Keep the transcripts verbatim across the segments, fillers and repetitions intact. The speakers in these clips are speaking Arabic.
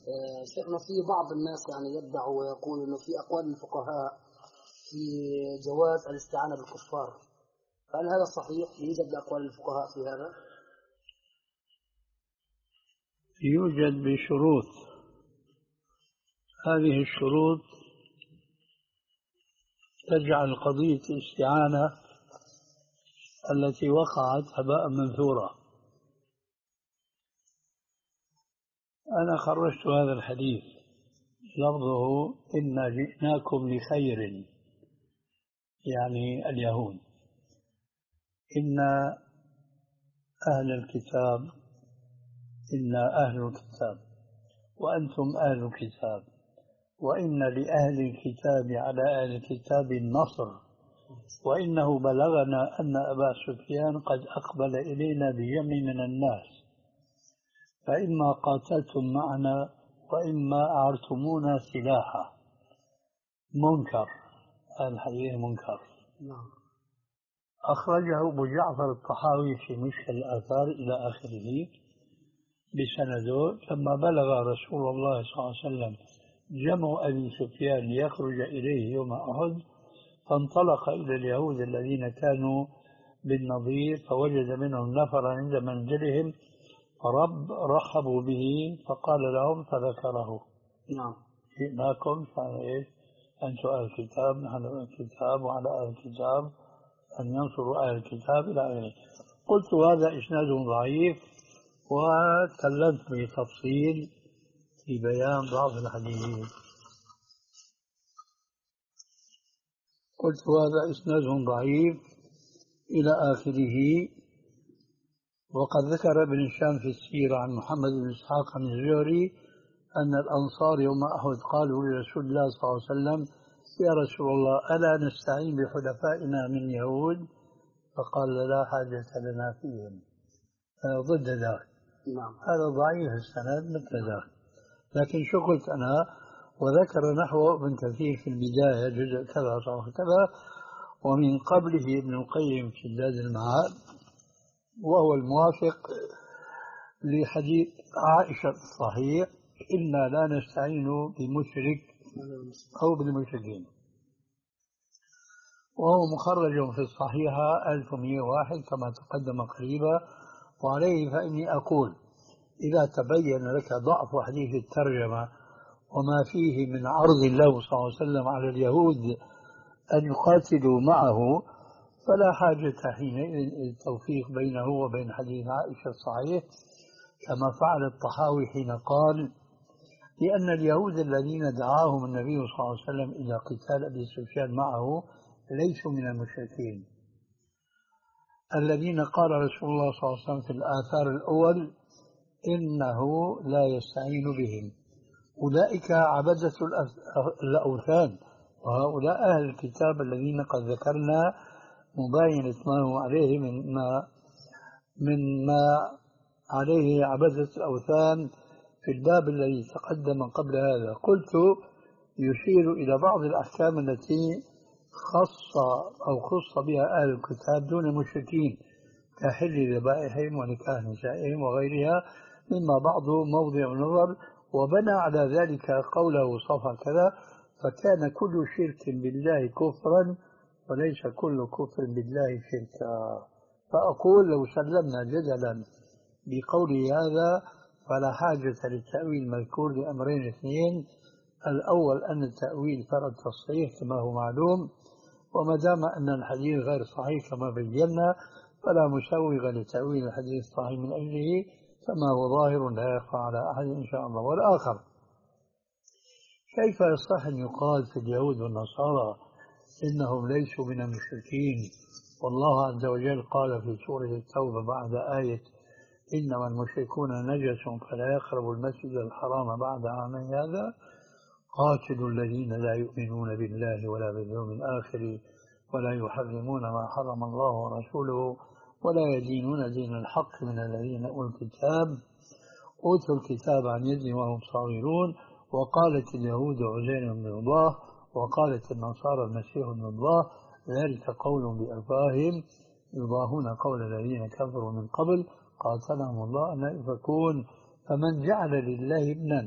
شيخنا في بعض الناس يعني يدعوا ويقول انه في اقوال الفقهاء في جواز الاستعانة بالكفار، فهل هذا صحيح؟ يوجد اقوال الفقهاء في هذا؟ يوجد بشروط، هذه الشروط تجعل قضية الاستعانة التي وقعت هباء منثورا. أنا خرجت هذا الحديث لفظه إنا جئناكم لخير، يعني اليهود، إن أهل الكتاب إنا أهل الكتاب وأنتم أهل الكتاب وإن لأهل الكتاب على أهل الكتاب النصر وإنه بلغنا أن أبا سفيان قد أقبل إلينا بجمع من الناس فإما قاتلتم معنا وإما أعرتمونا سلاحا. منكر، الحديث منكر. نعم. أخرجه أبو جعفر الطحاوي في مشكل الآثار إلى آخره بسنده. لما بلغ رسول الله صلى الله عليه وسلم جمع أبي سفيان ليخرج إليه يوم أحد فانطلق إلى اليهود الذين كانوا بالنظير فوجد منهم نفرا عند منزلهم فرب رحبوا به فقال لهم فذكره. نعم. جئناكم فإيش أنتم أهل الكتاب نحن أهل الكتاب وعلى أهل الكتاب أن ينصروا أهل الكتاب إلى آخره. قلت هذا إسناد ضعيف وتكلمت بتفصيل في بيان ضعف الحديث. قلت هذا إسناد ضعيف إلى آخره. وقد ذكر ابن هشام في السيرة عن محمد بن إسحاق عن الزهري أن الأنصار يوم أحد قالوا لرسول الله صلى الله عليه وسلم يا رسول الله ألا نستعين بحلفائنا من يهود؟ فقال لا حاجة لنا فيهم. ضد ذلك. نعم. هذا ضعيف السند مثل ذلك. لكن شو قلت أنا؟ وذكر نحو ابن كثير في البداية جزء كذا صار كذا ومن قبله ابن القيم في زاد المعاد وهو الموافق لحديث عائشة الصحيح إنا لا نستعين بمشرك أو بالمشركين، وهو مخرج في الصحيحة ألف ومئة وواحد كما تقدم قريبا. وعليه فإني أقول إذا تبين لك ضعف حديث الترجمة وما فيه من عرض الله صلى الله عليه وسلم على اليهود أن يقاتلوا معه فلا حاجة حينئذ التوفيق بينه وبين حديث عائشة الصحيح كما فعل الطحاوي حين قال لأن اليهود الذين دعاهم النبي صلى الله عليه وسلم إلى قتال أبي سفيان معه ليسوا من المشركين الذين قال رسول الله صلى الله عليه وسلم في الآثار الأول إنه لا يستعين بهم. أولئك عبدة الأوثان وهؤلاء أهل الكتاب الذين قد ذكرنا مباينة ما هو عليه من ما من ما عليه عبدة الأوثان في الباب الذي تقدم قبل هذا. قلت يشير إلى بعض الأحكام التي خص أو خص بها أهل الكتاب دون المشركين كحل ذبائحهم ونكاح نسائهم وغيرها مما بعضه موضع نظر وبنى على ذلك قوله صفا كذا فكان كل شرك بالله كفرا وليس كل كفر بالله شركا. فأقول لو سلمنا جدلا بقول هذا فلا حاجة للتأويل المذكور لأمرين اثنين. الأول أن التأويل فرض تصحيح كما هو معلوم وما دام أن الحديث غير صحيح كما بينا فلا مسوغ لتأويل الحديث الصحيح من أجله كما هو ظاهر لا يخفى على أحد إن شاء الله. والآخر كيف يصح أن يقال في اليهود والنصارى إنهم ليسوا من المشركين والله عز وجل قال في سورة التوبة بعد آية إنما المشركون نجس فلا يقربوا المسجد الحرام بعد عامين هذا قاتلوا الذين لا يؤمنون بالله ولا باليوم الآخر ولا يحرمون ما حرم الله ورسوله ولا يدينون دين الحق من الذين أوتوا الكتاب أوتوا الكتاب عن يد وهم صغيرون وقالت اليهود عزير بن الله وقالت النصارى المسيح ابن الله ذلك قول بأفواههم يضاهون قول الذين كفروا من قبل قاتلهم الله أن يفكون. فمن جعل لله ابنا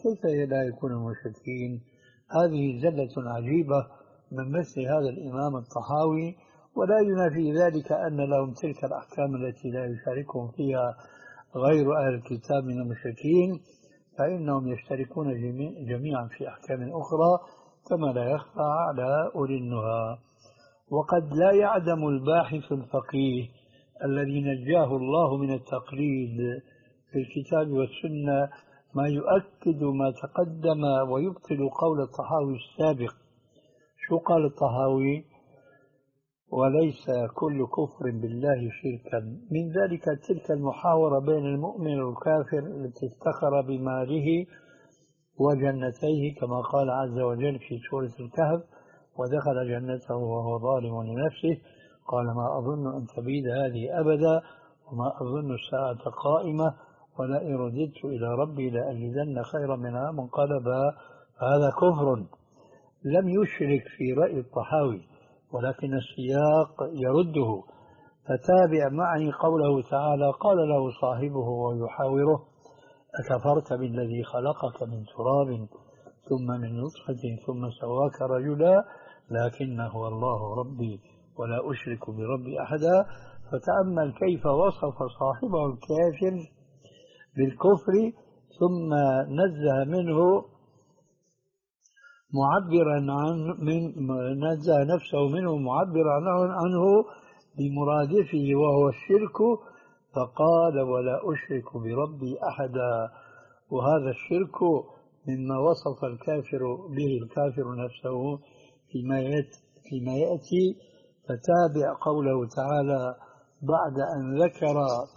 كيف لا يكون مشركين؟ هذه زلة عجيبة من مثل هذا الإمام الطحاوي، ولا ينافي ذلك أن لهم تلك الأحكام التي لا يشاركهم فيها غير أهل الكتاب من المشركين، فإنهم يشتركون جميعا في أحكام أخرى كما لا يخفى على أولي النهى. وقد لا يعدم الباحث الفقيه الذي نجاه الله من التقليد في الكتاب والسنة ما يؤكد ما تقدم ويبطل قول الطحاوي السابق. شو قال الطحاوي؟ وليس كل كفر بالله شركا. من ذلك تلك المحاورة بين المؤمن والكافر التي افتخر بماله وجنتيه كما قال عز وجل في سورة الكهف: ودخل جنته وهو ظالم لنفسه قال ما أظن أن تبيد هذه أبدا وما أظن الساعة قائمة ولئن رددت إلى ربي لأجدن خيرا منها منقلبا. هذا كفر لم يشرك في رأي الطحاوي، ولكن السياق يرده. فتابع معي قوله تعالى: قال له صاحبه ويحاوره: أكفرت بالذي خلقك من تراب ثم من نطفة ثم سواك رجلا لكن هو الله ربي ولا أشرك بربي أحدا. فتأمل كيف وصف صاحبه الكافر بالكفر ثم نزه منه معبرا عن من نزه نفسه منه معبرا عنه بمرادفه وهو الشرك، فقال: ولا أشرك بربي أحدا. وهذا الشرك مما وصف الكافر به الكافر نفسه فيما يأتي, فيما يأتي. فتابع قوله تعالى بعد أن ذكر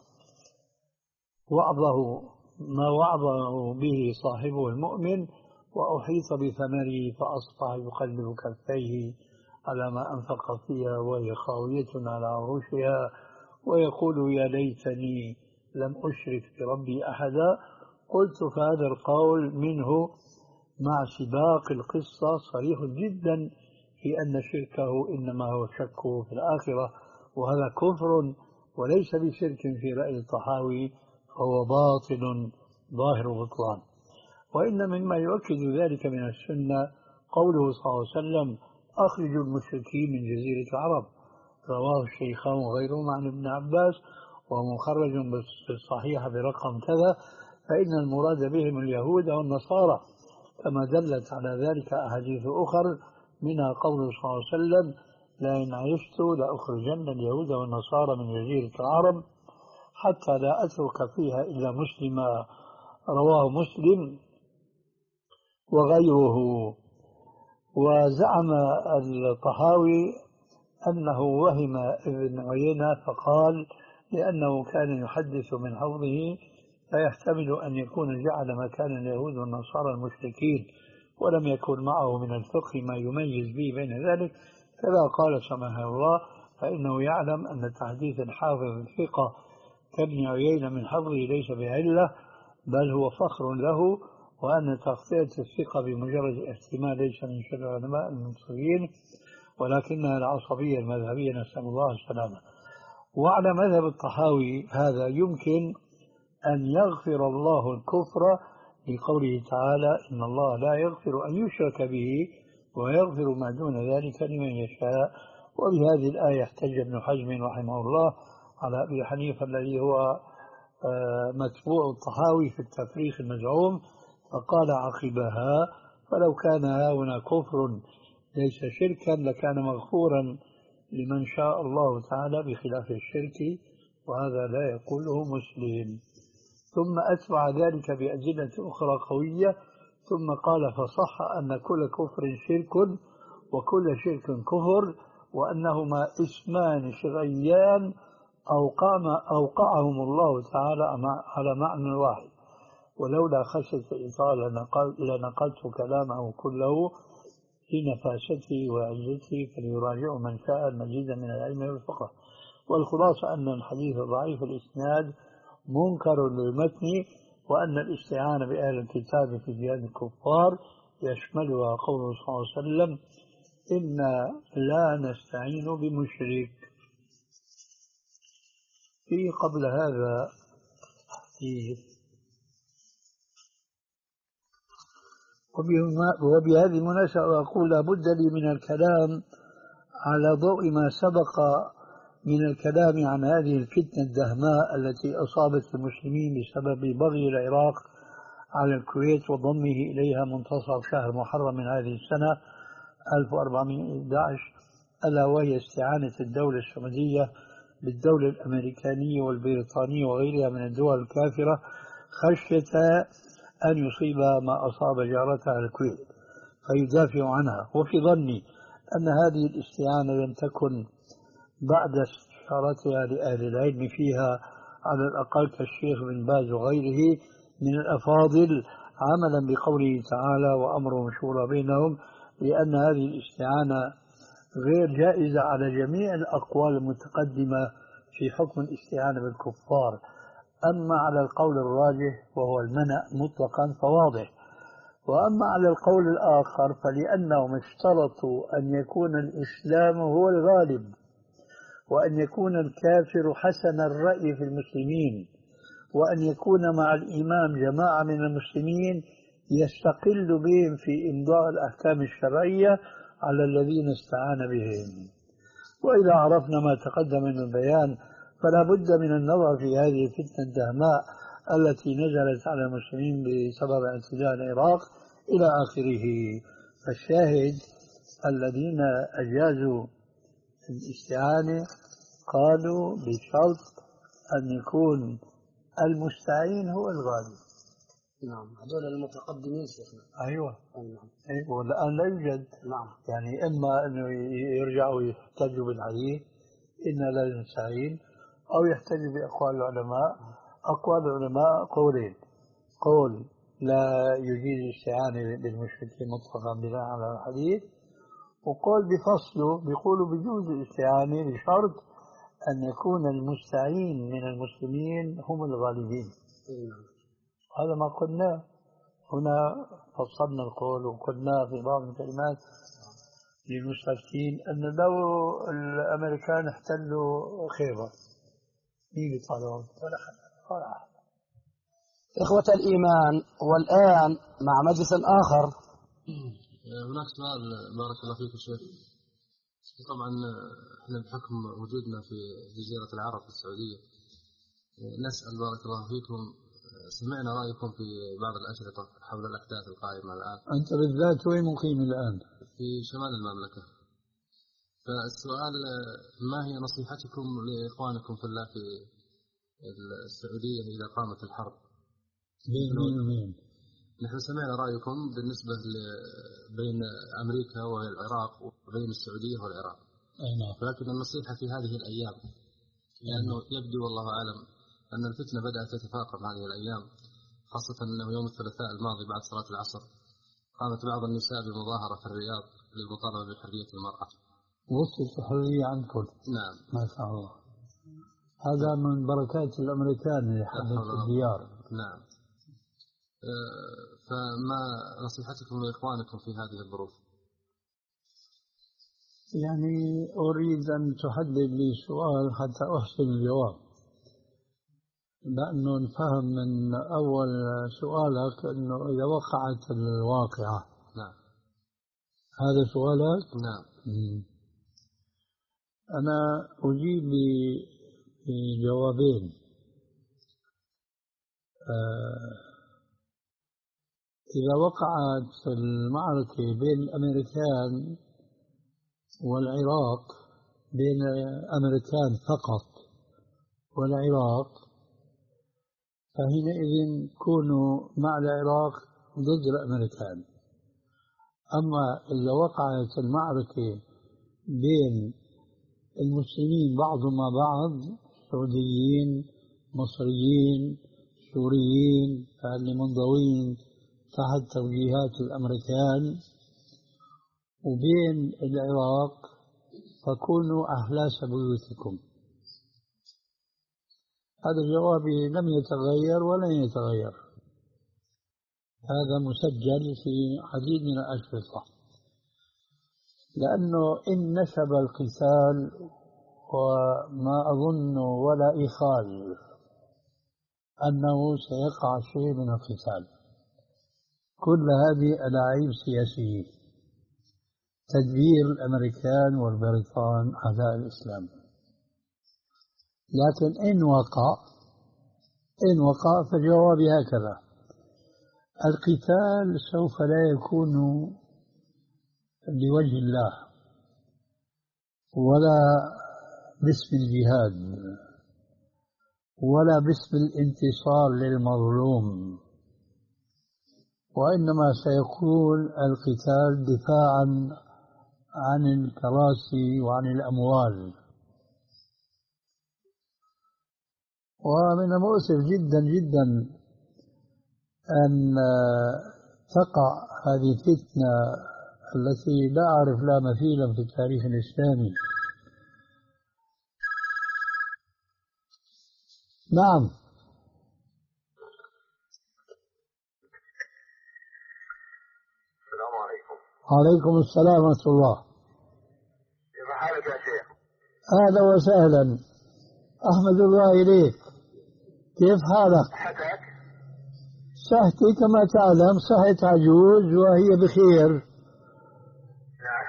وعظه ما وعظه به صاحبه المؤمن: وأحيط بثمره فأصبح يقلب كفيه على ما أنفق فيها وهي خاوية على عروشها ويقول يا ليتني لم أشرك بربي أحدا. قلت فهذا القول منه مع سباق القصة صريح جدا في أن شركه إنما هو شكه في الآخرة، وهذا كفر وليس بشرك في رأي الطحاوي، فهو باطل ظاهر بطلان. وإن مما يؤكد ذلك من السنة قوله صلى الله عليه وسلم: أخرجوا المشركين من جزيرة العرب. رواه الشيخان وغيرهما عن ابن عباس ومخرج بالصحيح برقم كذا، فإن المراد بهم اليهود والنصارى، كما دلت على ذلك أحاديث أخر منها قوله صلى الله عليه وسلم: لئن عشت لأخرجن اليهود والنصارى من جزيرة العرب حتى لا أترك فيها إلا مسلما. رواه مسلم وغيره. وزعم الطحاوي أنه وهم ابن عيينة فقال: لأنه كان يحدث من حوضه فيحتمل أن يكون جعل مكان اليهود والنصارى المشركين ولم يكن معه من الفقه ما يميز به بين ذلك، كذا قال سمحه الله، فإنه يعلم أن تحديث الحافظ الثقة كابن عيينة من حفظه ليس بعلة بل هو فخر له، وأن تغطية الثقة بمجرد احتمال ليس من شر العلماء المنصفين ولكنها العصبية المذهبية، نسأل الله السلامة. وعلى مذهب الطحاوي هذا يمكن أن يغفر الله الكفر لقوله تعالى: إن الله لا يغفر أن يشرك به ويغفر ما دون ذلك لمن يشاء. وبهذه الآية احتج ابن حزم رحمه الله على أبي حنيفة الذي هو متبوع الطحاوي في التفريق المزعوم، فقال عقبها: فلو كان هنا كفر ليس شركا لكان مغفورا لمن شاء الله تعالى بخلاف الشرك، وهذا لا يقوله مسلم. ثم أتبع ذلك بأدلة أخرى قوية ثم قال: فصح أن كل كفر شرك وكل شرك كفر، وأنهما اسمان شرعيان أوقعهم الله تعالى على معنى واحد، ولولا خشية الإطالة لنقلت كلامه كله لنفاسته وعزته، فليراجعه من شاء المزيد من العلم والفقه. والخلاصة أن الحديث ضعيف الإسناد منكر للمتن، وأن الاستعانة بأهل الكتاب في جهاد الكفار يشملها قوله صلى الله عليه وسلم: إنا لا نستعين بمشرك. في قبل هذا حديث وبهذه المناسبة أقول لابد لي من الكلام على ضوء ما سبق من الكلام عن هذه الفتنة الدهماء التي أصابت المسلمين بسبب بغي العراق على الكويت وضمه إليها منتصف شهر محرم من هذه السنة ألف وأربعمائة وأحد عشر، ألا وهي استعانة الدولة السعودية بالدولة الأمريكانية والبريطانية وغيرها من الدول الكافرة خشية أن يصيب ما أصاب جارتها الكويت فيدافع عنها. وفي ظني أن هذه الاستعانة لم تكن بعد استشارتها لأهل العلم فيها على الأقل كالشيخ بن باز وغيره من الأفاضل عملا بقوله تعالى وأمرهم شورى بينهم، لأن هذه الاستعانة غير جائزة على جميع الأقوال المتقدمة في حكم الاستعانة بالكفار. أما على القول الراجح وهو المنع مطلقا فواضح، وأما على القول الآخر فلأنهم اشترطوا أن يكون الإسلام هو الغالب وأن يكون الكافر حسن الرأي في المسلمين وأن يكون مع الإمام جماعة من المسلمين يستقل بهم في إمضاء الأحكام الشرعية على الذين استعان بهم. وإذا عرفنا ما تقدم من البيان فلا بد من النظر في هذه الفتنة الدهماء التي نزلت على المسلمين بسبب اعتداء العراق إلى آخره. فالشاهد الذين أجازوا الاستعانة قالوا بشرط أن يكون المستعين هو الغالب. نعم، هذول المتقدمين شيخنا. أيوة. نعم. أيوة. والآن لا يوجد. نعم. يعني إما أنه يرجعوا يحتجوا بالحديث إنا لا نستعين، أو يحتجوا بأقوال العلماء. أقوال العلماء قولين: قول لا يجيز الاستعانة بالمشركين مطلقا بناء على الحديث، وقول بفصله بيقولوا بجوز الاستعانة بشرط أن يكون المستعين من المسلمين هم الغالبين. هذا ما قلنا هنا، فصلنا القول وقلنا في بعض الكلمات للمستفتين أن لو الأمريكان احتلوا خيبر مين بيطلعون؟ ولا حد ولا حد. إخوة الإيمان، والآن مع مجلس آخر. هناك سؤال بارك الله فيك الشيخ. طبعا احنا بحكم وجودنا في جزيرة العرب في السعودية نسأل بارك الله فيكم، سمعنا رأيكم في بعض الأشرطة حول الأحداث القائمة الآن. أنت بالذات وين مقيم الآن؟ في شمال المملكة. فالسؤال ما هي نصيحتكم لإخوانكم في الله في السعودية إذا قامت الحرب؟ مين مين مين؟ نحن سمعنا رأيكم بالنسبة بين أمريكا والعراق وبين السعودية والعراق. نعم. لكن النصيحة في هذه الأيام، لأنه يبدو والله أعلم أن الفتنة بدأت تتفاقم هذه الأيام، خاصة أنه يوم الثلاثاء الماضي بعد صلاة العصر قامت بعض النساء بمظاهرة في الرياض للمطالبة بحرية المرأة. وصلت الحرية عندكم؟ نعم. ما شاء الله. هذا من بركات الأمريكان اللي حدث الديار. نعم. فما نصيحتكم لإخوانكم في هذه الظروف؟ يعني أريد أن تحدد لي سؤال حتى أحسن الجواب، لأنه نفهم من أول سؤالك أنه إذا وقعت الواقعة. نعم. هذا سؤالك؟ نعم. مم. أنا أجيب بجوابين. آه إذا وقعت المعركة بين الأمريكان والعراق، بين الأمريكان فقط والعراق، فحينئذ كونوا مع العراق ضد الأمريكان. أما إذا وقعت المعركة بين المسلمين بعضهم مع بعض، سعوديين مصريين سوريين اللي منضوين تحت توجيهات الأمريكان، وبين العراق، فكونوا أهلاس بيوتكم. هذا جوابي لم يتغير ولن يتغير، هذا مسجل في عديد من الأشرطة. لأنه إن نشب القتال، وما أظن ولا إخال أنه سيقع شيء من القتال، كل هذه ألاعيب سياسية، تدبير الأمريكان والبريطان أعداء الإسلام. لكن إن وقع إن وقع فالجواب هكذا: القتال سوف لا يكون لوجه الله ولا باسم الجهاد ولا باسم الانتصار للمظلوم، وإنما سيكون القتال دفاعا عن الكراسي وعن الأموال. ومن المؤسف جدا جدا أن تقع هذه الفتنة التي لا أعرف لا مثيلا في التاريخ الإسلامي. نعم. السلام عليكم. وعليكم السلام ورحمة الله. كيف حالك يا شيخ؟ أهلا وسهلا، أحمد الله إليك. كيف حالك؟ صحتك؟ صحتي كما تعلم صحة عجوز وهي بخير. نعم.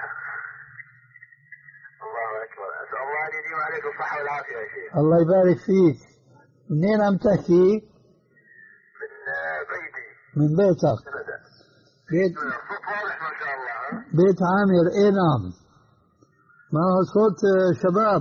الله أكبر، أسأل الله أن يديم عليك الصحة والعافية يا شيخ. الله يبارك فيك. منين عم تحكي؟ من بيتي. من بيتك؟ بيت الصوت واضح ما شاء الله. ها؟ بيت عامر. إيه نعم، ما هو صوت شباب.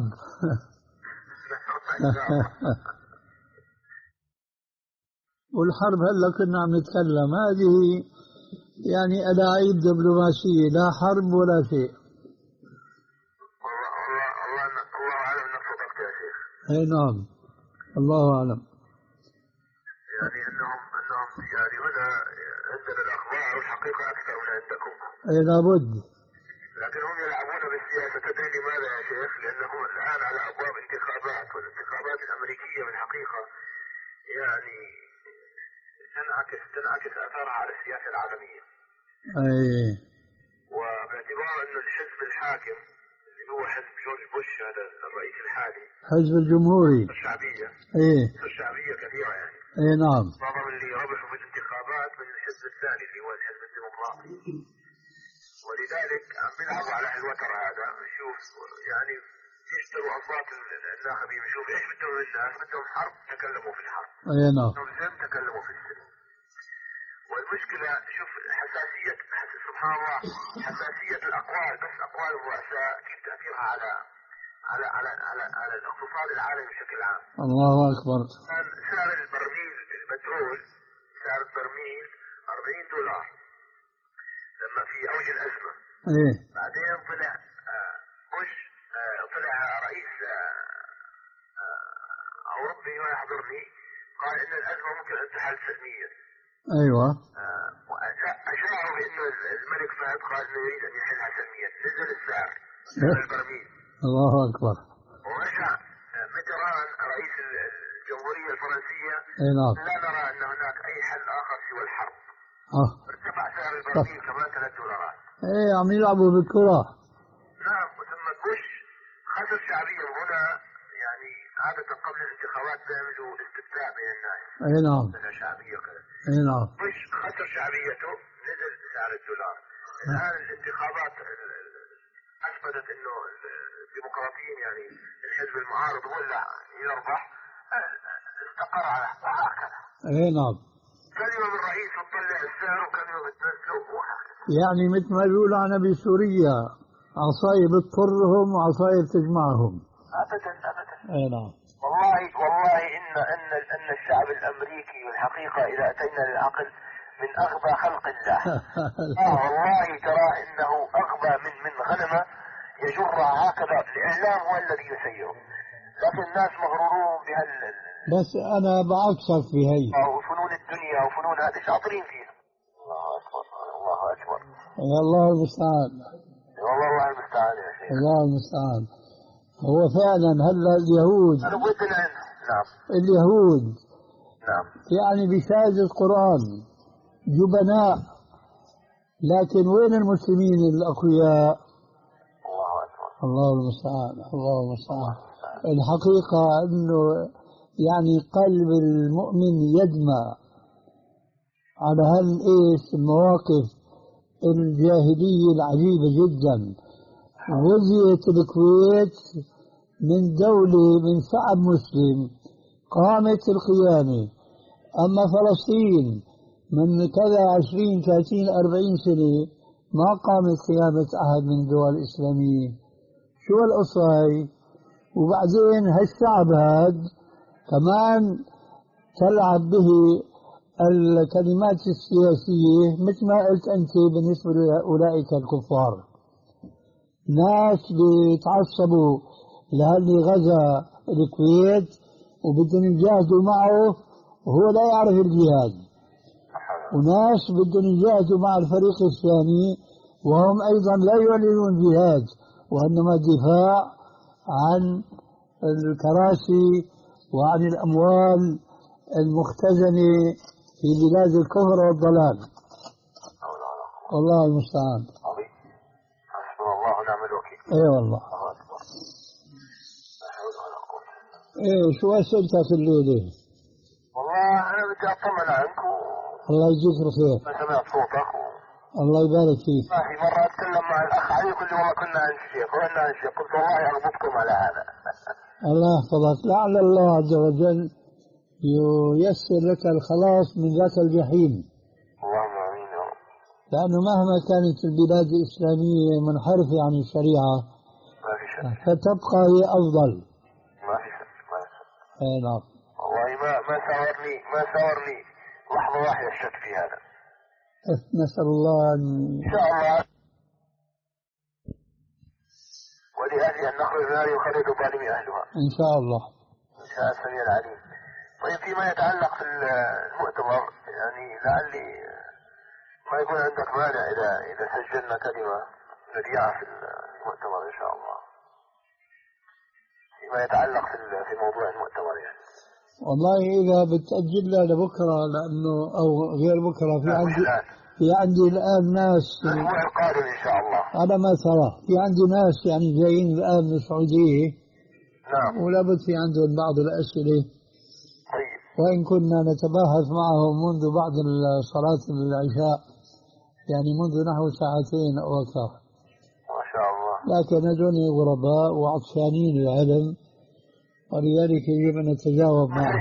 والحرب هلا كنا عم نتكلم، هذه يعني ألاعيب دبلوماسية، لا حرب ولا شيء. الله الله الله الله أعلم أنك صدقت يا شيخ. أي نعم، الله أعلم. يعني أنهم أنهم يعني هنا عندنا الأخبار والحقيقة أكثر من عندكم. أي لابد. لكن هم يلعبون بالسياسة. تدري لماذا يا شيخ؟ لأنهم الآن على أبواب انتخابات، والانتخابات الأمريكية بالحقيقة يعني تنعكس تنعكس آثارها على السياسة العالمية. أي. وباعتبار أنه الحزب الحاكم اللي هو حزب جورج بوش، هذا الرئيس الحالي، حزب الجمهوري، الشعبية، إيه الشعبية كثيرة يعني. إيه نعم. معظم اللي ربحوا في الانتخابات من الحزب الثاني اللي هو الحزب الديمقراطي، ولذلك عم بيلعبوا على الوتر هذا. نشوف يعني يشتروا أصوات الناخبين، نشوف إيش بدهم من الناس. بدهم حرب، تكلموا في الحرب. أي نعم. بدهم سلم، تكلموا في السلم. والمشكلة شوف حساسية، سبحان الله، حساسية الأقوال، بس أقوال الرؤساء كيف تأثيرها على على على على, على الاقتصاد العالمي بشكل عام. الله أكبر. كان سعر البرميل البترول، سعر البرميل أربعين دولار لما في أوج الأزمة. إيه. بعدين طلع بوش، طلع رئيس أوروبي ما يحضرني، قال إن الأزمة ممكن أن تحل سلميا. أيوة. أشاعوا بأنه الملك فهد قال إنه يريد أن يحلها سلميا. نزل السعر، سعر البرميل. الله أكبر. ورجع ميتران رئيس الجمهورية الفرنسية، أي نعم، لا نرى أن هناك أي حل آخر سوى الحرب. آه. ارتفع سعر البرميل كمان ثلاث دولارات. إيه عم يلعبوا بالكرة. نعم. وثم بوش خسر شعبية. هنا يعني عادة قبل الانتخابات بيعملوا استفتاء بين الناس. أي نعم. شعبية كذا. أي نعم. بوش خسر شعبيته، نزل سعر الدولار. الآن الانتخابات أثبتت إنه الديمقراطيين يعني الحزب المعارض هو اللي يربح، استقر على وهكذا. أي نعم. كلمة من الرئيس وتطلع السعر، وكلمة بتنزله وهكذا. يعني مثل ما يقولوا عنا بسوريا، عصاية بتضرهم وعصاية بتجمعهم. أبدا أبدا. أي نعم. والله والله إن إن إن الشعب الأمريكي والحقيقة إذا أتينا للعقل من أغبى خلق الله. آه والله ترى إنه أغبى من من غنمة يجرها هكذا. الإعلام هو الذي يسيره، لكن الناس مغرورون بهال. بس أنا بعكسك بهي. وفنون الدنيا وفنون هذه شاطرين فيها. الله أكبر، الله أكبر. يا الله المستعان. والله الله المستعان يا شيخ. الله المستعان. هو فعلا هلا اليهود. أنا ودنا. نعم. اليهود. نعم. يعني بشهادة القرآن جبناء، لكن وين المسلمين الأقوياء؟ الله أكبر. الله المستعان. الله المستعان. الحقيقة أنه يعني قلب المؤمن يدمع على هالإيش المواقف الجاهلية العجيبة جدا. غزيت الكويت من دولة من شعب مسلم قامت القيامة، أما فلسطين من كذا عشرين ثلاثين أربعين سنة ما قامت قيامة أحد من الدول الإسلامية. شو القصة هاي؟ وبعدين هالشعب هاد كمان تلعب به الكلمات السياسية مثل ما قلت أنت بالنسبة لأولئك الكفار، ناس بيتعصبوا لهاللي غزا الكويت وبدهم يجاهدوا معه وهو لا يعرف الجهاد، وناس بدهم يجاهدوا مع الفريق الثاني وهم أيضا لا يعلنون جهاد وإنما دفاع عن الكراسي وعن الأموال المختزنة في بلاد الكفر والضلال. والله المستعان. حسبنا الله ونعم الوكيل. اي والله. ايه شو اسئلتك الليلة؟ والله انا بدي اطمن عنك و... الله يجزيك الخير. ما سمعت صوتك و... الله يبارك فيك. ما في مرة اتكلم مع الاخ علي يقول لي والله كنا عند الشيخ وكنا عند الشيخ، قلت والله اربطكم على هذا. الله يحفظك، لعل الله عز وجل ييسر لك الخلاص من ذاك الجحيم. اللهم امين يا رب. لأنه مهما كانت البلاد الإسلامية منحرفة عن الشريعة ما في شك. فتبقى هي أفضل. ما في شك ما في شك. اي نعم. والله ما ما ساورني ما ساورني لحظة واحدة الشك في هذا. نسأل الله أن إن شاء الله ولأجل أن نخرج من هذه وخرج ظالم أهلها. إن شاء الله. إن شاء السميع العليم. طيب فيما يتعلق في المؤتمر يعني لعلي ما يكون عندك مانع إذا إذا سجلنا كلمة نذيعها في المؤتمر إن شاء الله. فيما يتعلق في في موضوع المؤتمر يعني. والله إذا بتأجلها لبكرة لأنه أو غير بكرة في عندي في عندي الآن ناس الأسبوع القادم إن شاء الله. على ما ترى في عندي ناس يعني جايين الآن من السعودية. نعم. ولابد في عندهم بعض الأسئلة. طيب. وإن كنا نتباحث معهم منذ بعد صلاة العشاء يعني منذ نحو ساعتين أو أكثر. ما شاء الله. لكن هذول غرباء وعطشانين للعلم ولذلك يجب أن نتجاوب معهم.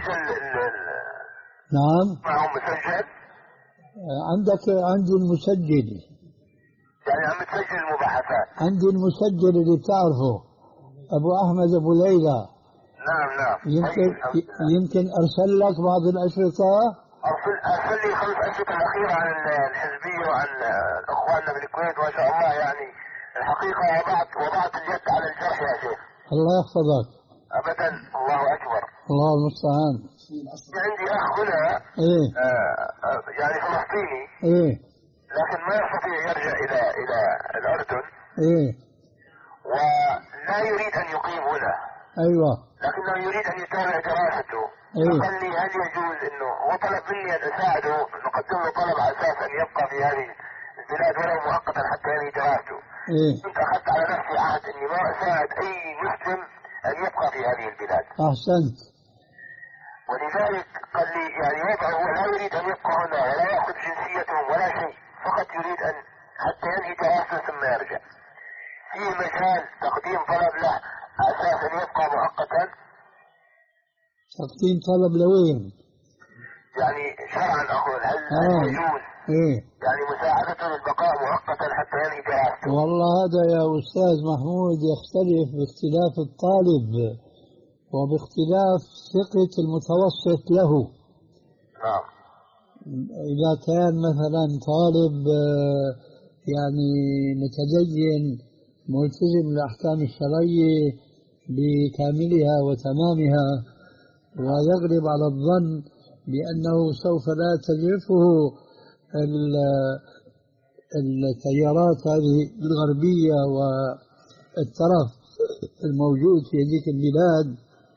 نعم. معهم مسجل؟ عندك عندي المسجل. يعني عم تسجل المباحثات. عندي المسجل اللي بتعرفه أبو أحمد أبو ليلى. نعم نعم. يمكن يمكن أرسل لك بعض الأشرطة. أرسل أرسل لي خمس أشرطة الأخيرة عن الحزبية وعن إخواننا بالكويت ما شاء الله يعني الحقيقة وضعت وضعت اليد على الجرح يا شيخ. الله يحفظك. أبدا الله أكبر. الله المستعان. عندي أخ هنا إيه آه يعني فلسطيني. إيه لكن ما يستطيع يرجع إلى إلى الأردن. إيه ولا يريد أن يقيم هنا. أيوة. لكنه يريد أن يتابع دراسته. إيه. فقال لي هل يجوز إنه هو طلب مني أن أساعده نقدم له طلب على أساس أن يبقى في هذه البلاد ولو مؤقتا حتى ينهي دراسته. إيه. كنت أخذت على نفسي عهد إني ما أساعد أي مسلم أن يبقى في هذه البلاد. أحسنت. ولذلك قال لي يعني وضعه هو لا يريد أن يبقى هنا ولا يأخذ جنسيتهم ولا شيء، فقط يريد أن حتى ينهي دراسته ثم يرجع. في مجال تقديم طلب له على أساس أن يبقى مؤقتا. تقديم طلب لوين؟ يعني شرعا أقول هل آه. يجوز إيه. يعني مساعدته للبقاء مؤقتا حتى ينهي دراسته؟ والله هذا يا أستاذ محمود يختلف باختلاف الطالب وباختلاف ثقة المتوسط له. نعم. إذا كان مثلا طالب يعني متدين ملتزم بالأحكام الشرعية بكاملها وتمامها ويغلب على الظن بأنه سوف لا تجرفه التيارات هذه الغربية والترف الموجود في هذه البلاد،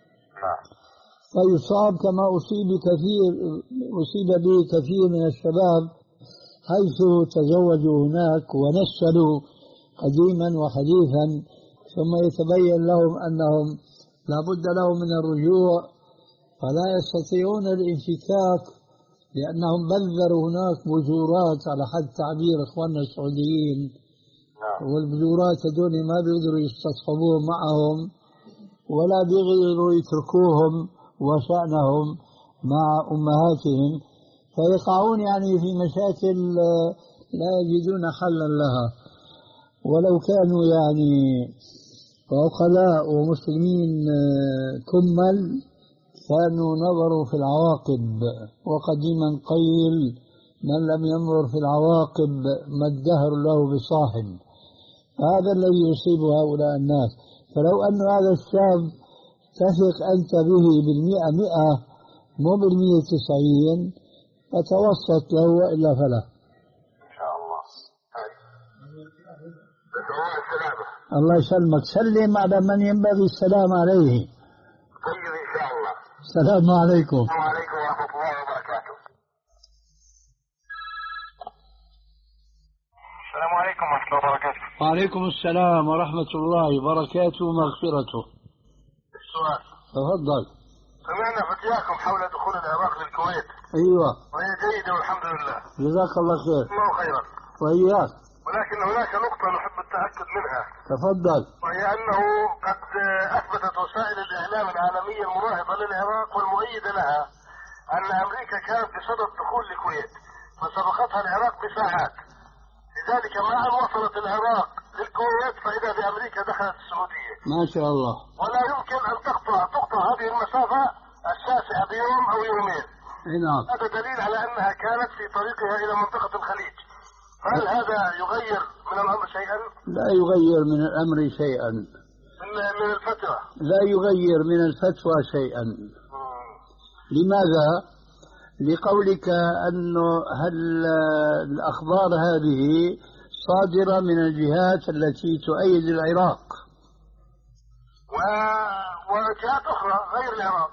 فيصاب كما أصيب كثير أصيب به كثير من الشباب حيث تزوجوا هناك ونسلوا قديما وحديثا ثم يتبين لهم أنهم لا بد لهم من الرجوع فلا يستطيعون الانفكاك لأنهم بذروا هناك بذورات على حد تعبير إخواننا السعوديين. نعم. والبذورات هذول ما بيقدروا يستصحبوهم معهم ولا بيقدروا يتركوهم وشأنهم مع أمهاتهم، فيقعون يعني في مشاكل لا يجدون حلا لها. ولو كانوا يعني عقلاء ومسلمين كمل كانوا نظروا في العواقب، وقديما قيل من لم ينظر في العواقب ما الدهر له بصاحب. هذا الذي يصيب هؤلاء الناس. فلو أن هذا الشاب تثق أنت به بالمئة مئة مو بالمئة تسعين فتوسط له وإلا فلا. إن شاء الله. السلامة. الله يسلمك. سلم على من ينبغي السلام عليه. طيب إن شاء الله. السلام عليكم. وعليكم ورحمة الله وبركاته. السلام عليكم ورحمة الله وبركاته. وعليكم السلام ورحمة الله وبركاته ومغفرته. السؤال. تفضل. سمعنا فتياكم حول دخول العراق للكويت. أيوة. وهي جيدة والحمد لله. جزاك الله خير. الله خيرا. وإياك. ولكن هناك نقطة نحب التأكد منها. تفضل. وهي أنه قد أثبتت وسائل الإعلام العالمية المراهقة للعراق والمؤيدة لها أن أمريكا كانت بصدد دخول الكويت فسبقتها العراق بساعات. لذلك ما أن وصلت العراق للكويت فإذا بأمريكا دخلت السعودية. ما شاء الله. ولا يمكن أن تقطع تقطع هذه المسافة الشاسعة بيوم أو يومين. نعم. هذا دليل على أنها كانت في طريقها إلى منطقة الخليج. هل هذا يغير من الأمر شيئا؟ لا يغير من الأمر شيئا. من من الفتوى. لا يغير من الفتوى شيئا. لماذا؟ لقولك أنه هل الأخبار هذه صادرة من الجهات التي تؤيد العراق و... وجهات أخرى غير العراق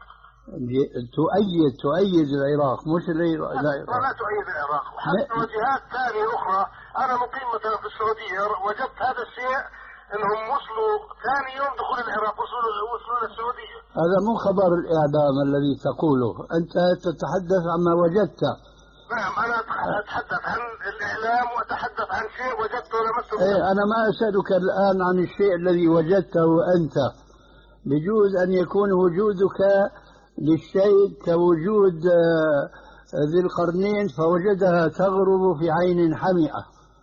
تؤيد تؤيد العراق مش العراق. لا, لا تؤيد العراق. وحتى وجهات ثانية أخرى. أنا مقيم مثلا في السعودية وجدت هذا الشيء انهم وصلوا ثاني يوم دخول العراق وصلوا وصلوا للسعوديه. هذا مو خبر الاعلام الذي تقوله، انت تتحدث عما وجدت. نعم انا اتحدث عن الاعلام واتحدث عن شيء وجدته لمسه. ايه انا ما اسالك الان عن الشيء الذي وجدته انت. بجوز ان يكون وجودك للشيء كوجود ذي القرنين فوجدها تغرب في عين حمئة،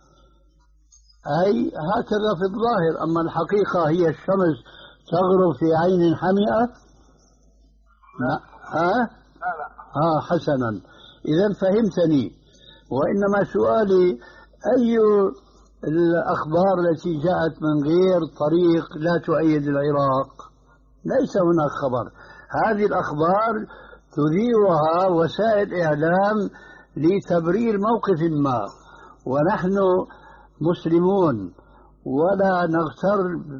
أي هكذا في الظاهر. أما الحقيقة هي الشمس تغرب في عين حمئة. لا. ها؟ لا لا. ها حسنا، إذا فهمتني. وإنما سؤالي أي الأخبار التي جاءت من غير طريق لا تؤيد العراق؟ ليس هناك خبر. هذه الأخبار تذيعها وسائل إعلام لتبرير موقف ما، ونحن مسلمون ولا نغتر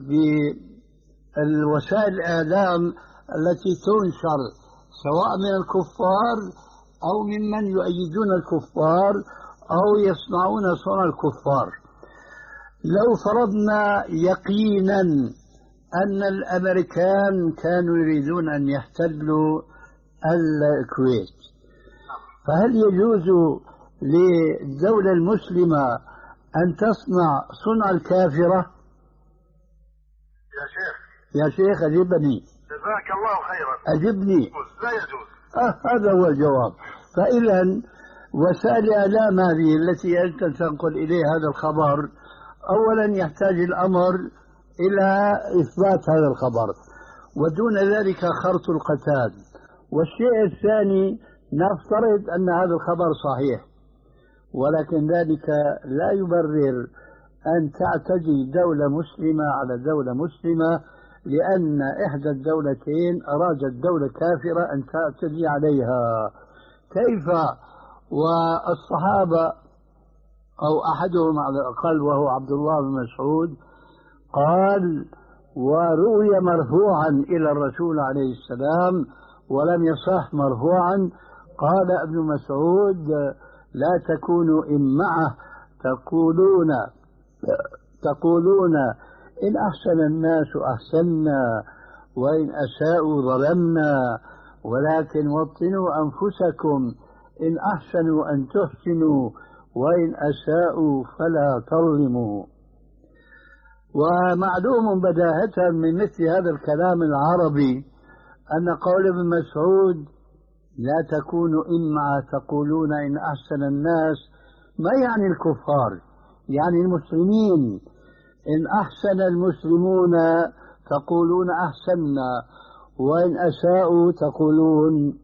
بالوسائل الإعلام التي تنشر سواء من الكفار أو ممن يؤيدون الكفار أو يصنعون صنع الكفار. لو فرضنا يقينا أن الأمريكان كانوا يريدون أن يحتلوا الكويت، فهل يجوز للدولة المسلمة أن تصنع صنع الكافرة؟ يا شيخ يا شيخ أجبني. جزاك الله خيرا. أجبني. لا يجوز. آه هذا هو الجواب. فإذا وسائل الإعلام هذه التي أنت تنقل إليه هذا الخبر، أولا يحتاج الأمر إلى إثبات هذا الخبر، ودون ذلك خرط القتال. والشيء الثاني نفترض أن هذا الخبر صحيح، ولكن ذلك لا يبرر أن تعتدي دولة مسلمة على دولة مسلمة لأن إحدى الدولتين أرادت دولة كافرة أن تعتدي عليها. كيف والصحابة أو أحدهم على الأقل وهو عبد الله بن مسعود قال وروي مرفوعا إلى الرسول عليه السلام ولم يصح مرفوعا، قال ابن مسعود لا تكونوا إمعة تقولون تقولون إن أحسن الناس أحسنا وإن أساءوا ظلمنا، ولكن وطنوا أنفسكم إن أحسنوا أن تحسنوا وإن أساءوا فلا تظلموا. ومعلوم بداهة من مثل هذا الكلام العربي أن قول ابن مسعود لا تكونوا إما تقولون إن أحسن الناس ما يعني الكفار، يعني المسلمين. إن أحسن المسلمون تقولون أحسننا، وإن أساءوا تقولون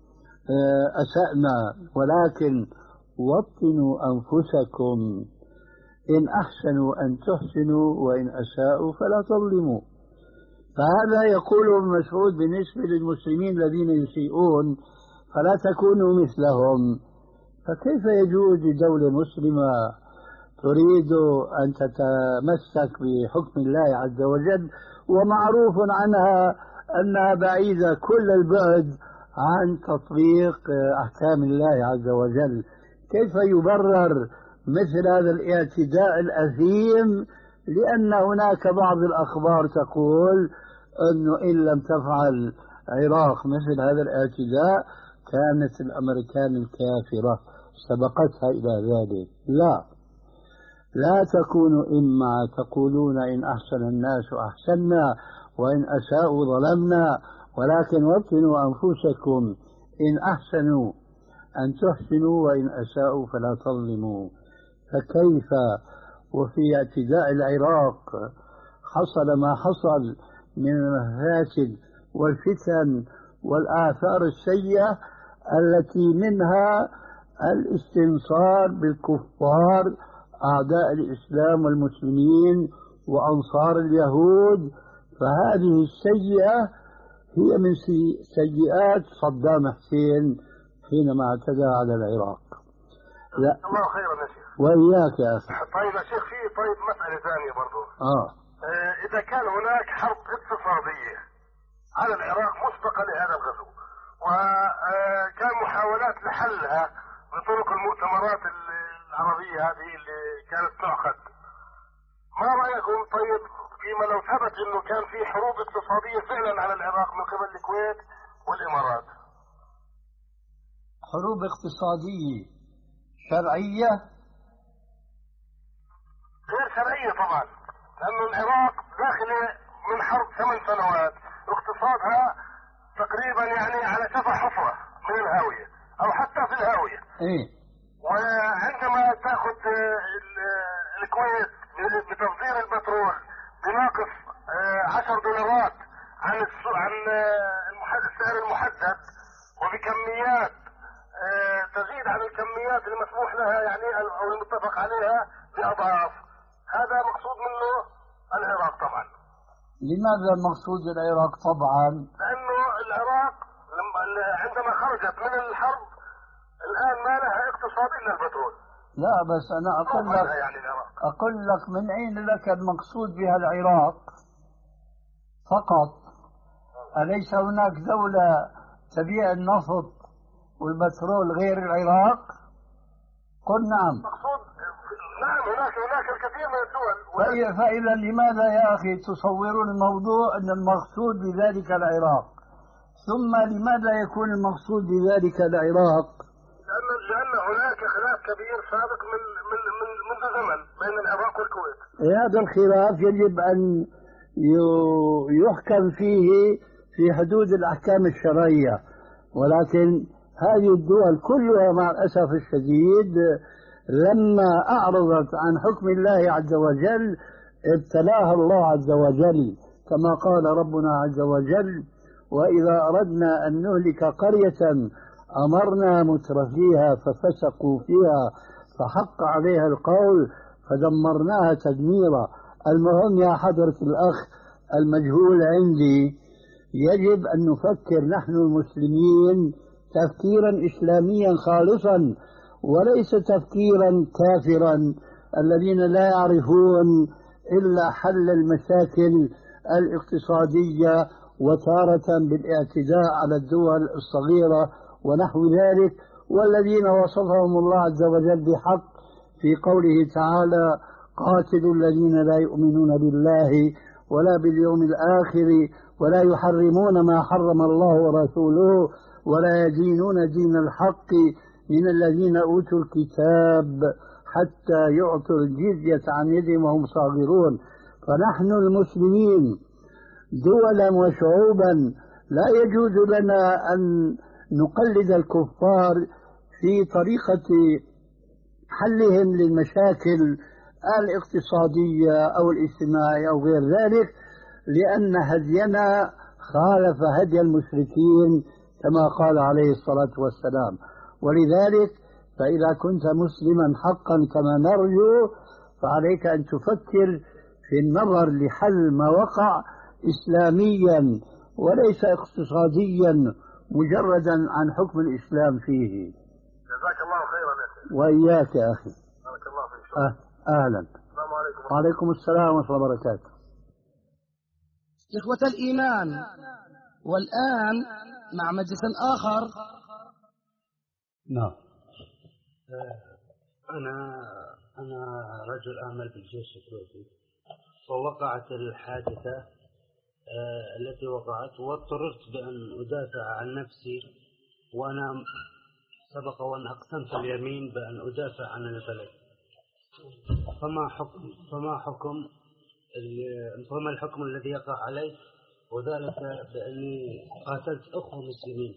أسأنا، ولكن وطنوا أنفسكم. إن أحسنوا أن تحسنوا وإن أساءوا فلا تظلموا. فهذا يقول ابن مسعود بالنسبة للمسلمين الذين يسيئون فلا تكونوا مثلهم. فكيف يجوز لدولة مسلمة تريد أن تتمسك بحكم الله عز وجل ومعروف عنها أنها بعيدة كل البعد عن تطبيق أحكام الله عز وجل، كيف يبرر مثل هذا الاعتداء الأثيم؟ لأن هناك بعض الأخبار تقول أنه إن لم تفعل العراق مثل هذا الاعتداء كانت الأمريكان الكافرة سبقتها إلى ذلك. لا، لا تكونوا إما تقولون إن أحسن الناس أحسننا وإن أساءوا ظلمنا، ولكن وطنوا أنفسكم. إن أحسنوا أن تحسنوا وإن أساءوا فلا تظلموا. فكيف وفي اعتداء العراق حصل ما حصل من المفاسد والفتن والآثار السيئة التي منها الاستنصار بالكفار أعداء الإسلام والمسلمين وأنصار اليهود. فهذه السيئة هي من سيئات صدام حسين حينما اعتدى على العراق. لا الله خيرا يا شيخ. وإياك يا أخي. طيب يا شيخ، في طيب مسألة ثانية برضو. آه. آه إذا كان هناك حرب اقتصادية على العراق مسبقة لهذا الغزو، وكان محاولات لحلها بطرق المؤتمرات العربية هذه اللي كانت تعقد، ما رأيكم طيب فيما لو ثبت انه كان في حروب اقتصادية فعلا على العراق من قبل الكويت والامارات؟ حروب اقتصادية شرعية؟ غير شرعية طبعا، لانه العراق داخله من حرب ثمان سنوات واقتصادها تقريبا يعني على شفا حفرة من الهاوية او حتى في الهاوية. ايه. وعندما تاخذ الكويت بتصدير البترول بناقص عشر دولارات عن عن السعر المحدد وبكميات تزيد عن الكميات المسموح لها يعني او المتفق عليها باضعاف، هذا مقصود منه العراق طبعا. لماذا مقصود العراق طبعا؟ لانه العراق عندما خرجت من الحرب الان ما لها اقتصاد الا البترول. لا بس انا اقول لك يعني اقول لك من اين لك المقصود بها العراق فقط؟ اليس هناك دولة تبيع النفط والبترول غير العراق؟ قل نعم. مقصود نعم، هناك هناك الكثير من الدول. فإذا لماذا يا أخي تصورون الموضوع أن المقصود بذلك العراق؟ ثم لماذا يكون المقصود بذلك العراق؟ لأن لأن هناك خلاف كبير سابق من من من منذ زمن بين العراق والكويت. هذا الخلاف يجب أن يحكم فيه في حدود الأحكام الشرعية، ولكن هذه الدول كلها مع الأسف الشديد لما أعرضت عن حكم الله عز وجل ابتلاها الله عز وجل، كما قال ربنا عز وجل: وإذا أردنا أن نهلك قرية أمرنا مترفيها ففسقوا فيها فحق عليها القول فدمرناها تدميرا. المهم يا حضرة الأخ المجهول عندي، يجب أن نفكر نحن المسلمين تفكيرا إسلاميا خالصا، وليس تفكيرا كافرا الذين لا يعرفون إلا حل المشاكل الاقتصادية وتارة بالاعتداء على الدول الصغيرة ونحو ذلك، والذين وصفهم الله عز وجل بحق في قوله تعالى: قاتلوا الذين لا يؤمنون بالله ولا باليوم الآخر ولا يحرمون ما حرم الله ورسوله ولا يدينون دين الحق من الذين أوتوا الكتاب حتى يعطوا الجزية عن يد وهم صاغرون. فنحن المسلمين دولا وشعوبا لا يجوز لنا أن نقلد الكفار في طريقة حلهم للمشاكل الاقتصادية أو الاجتماعية أو غير ذلك، لأن هدينا خالف هدي المشركين كما قال عليه الصلاة والسلام. ولذلك فإذا كنت مسلما حقا كما نرجو فعليك أن تفكر في النظر لحل ما وقع إسلاميا وليس اقتصاديا مجردا عن حكم الإسلام فيه. جزاك الله خيرا يا شيخ. وإياك يا أخي. بارك الله فيك. أه أهلا. السلام عليكم. وعليكم السلام ورحمة الله وبركاته. إخوة الإيمان، والآن مع مجلس آخر. نعم. أنا أنا رجل أعمل بالجيش الكويتي، ووقعت الحادثة التي وقعت واضطررت بأن أدافع عن نفسي، وأنا سبق وأن أقسمت اليمين بأن أدافع عن البلد. فما حكم فما حكم فما الحكم الذي يقع علي، وذلك بأني قاتلت أخوة مسلمين.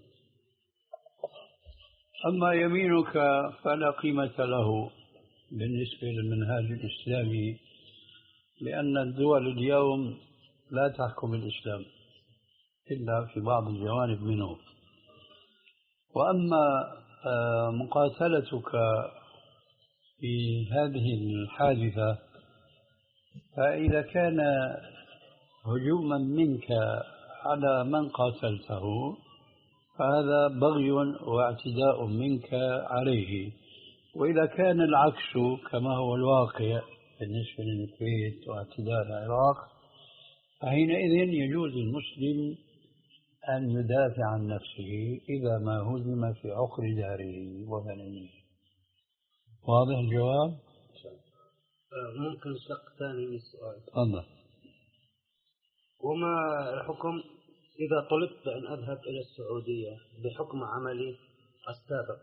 أما يمينك فلا قيمة له بالنسبة للمنهاج الإسلامي، لأن الدول اليوم لا تحكم الإسلام إلا في بعض الجوانب منه. وأما مقاتلتك في هذه الحادثة فإذا كان هجوما منك على من قاتلته فهذا بغي واعتداء منك عليه. وإذا كان العكس كما هو الواقع بالنسبة للكويت واعتداء العراق فحينئذ يجوز للمسلم أن يدافع عن نفسه إذا ما هزم في عقر داره وبنيه. واضح الجواب؟ ممكن شق ثاني من السؤال؟ تفضل. وما الحكم إذا طلبت بأن أذهب إلى السعودية بحكم عملي السابق؟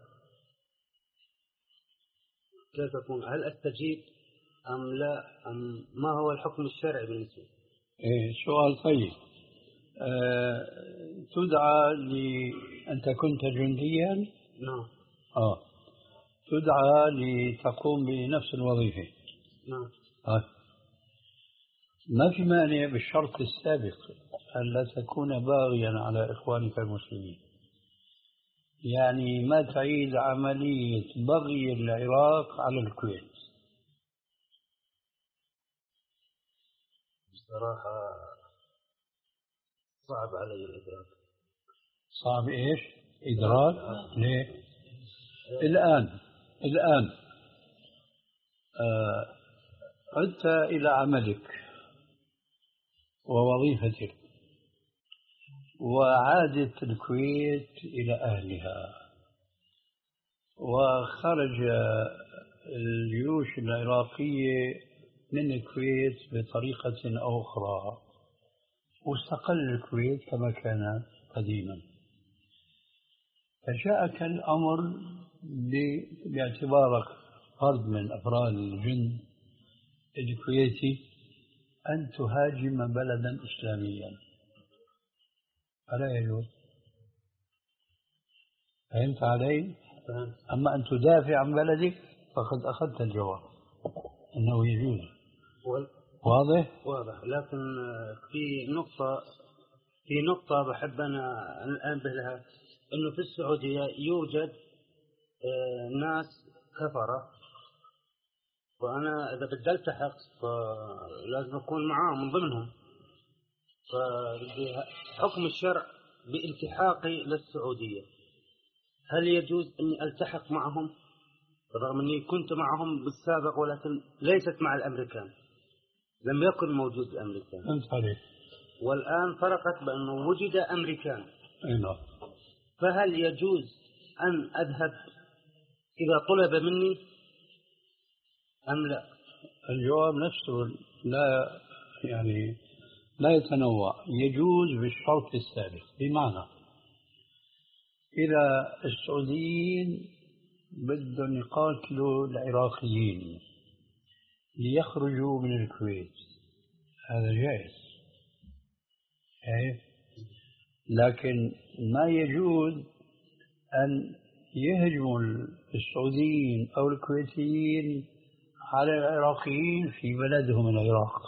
كيف أكون؟ هل أستجيب أم لا؟ أم ما هو الحكم الشرعي بالنسبة؟ إيه سؤال طيب. أه تدعى لأنت كنت جنديا؟ نعم. آه تدعى لتقوم بنفس الوظيفة. نعم. آه. ما في مانع بالشرط السابق ألا تكون باغيا على إخوانك المسلمين، يعني ما تعيد عملية بغي العراق على الكويت. بصراحة صعب علي الإدراك. صعب إيش؟ إدراك؟ ليه؟ الآن الآن آه عدت إلى عملك ووظيفتك وعادت الكويت إلى أهلها، وخرج الجيوش العراقية من الكويت بطريقة أو أخرى واستقل الكويت كما كان قديما. فجاءك الأمر باعتبارك فرد من أفراد الجند الكويتي أن تهاجم بلدا إسلاميا، ألا يجوز؟ فهمت علي؟ أما أن تدافع عن بلدك فقد أخذت الجواب أنه يجوز. واضح؟ واضح. لكن في نقطة في نقطة بحب أنا أنبه لها، أنه في السعودية يوجد ناس كفرة، وأنا إذا بدي ألتحق فلازم أكون معاهم من ضمنهم. فحكم الشرع بالتحاقي للسعودية هل يجوز أني ألتحق معهم رغم أني كنت معهم بالسابق ولكن ليست مع الأمريكان، لم يكن موجود الأمريكان. فهمت عليك. والآن فرقت بأنه وجد أمريكان. أي نعم. فهل يجوز أن أذهب إذا طلب مني أم لا؟ الجواب نفسه لا يعني لا يتنوع، يجوز بالشرط السابق. بمعنى إذا السعوديين بدهم يقاتلوا العراقيين ليخرجوا من الكويت، هذا جائز، لكن ما يجوز أن يهجموا السعوديين أو الكويتيين على العراقيين في بلدهم العراق.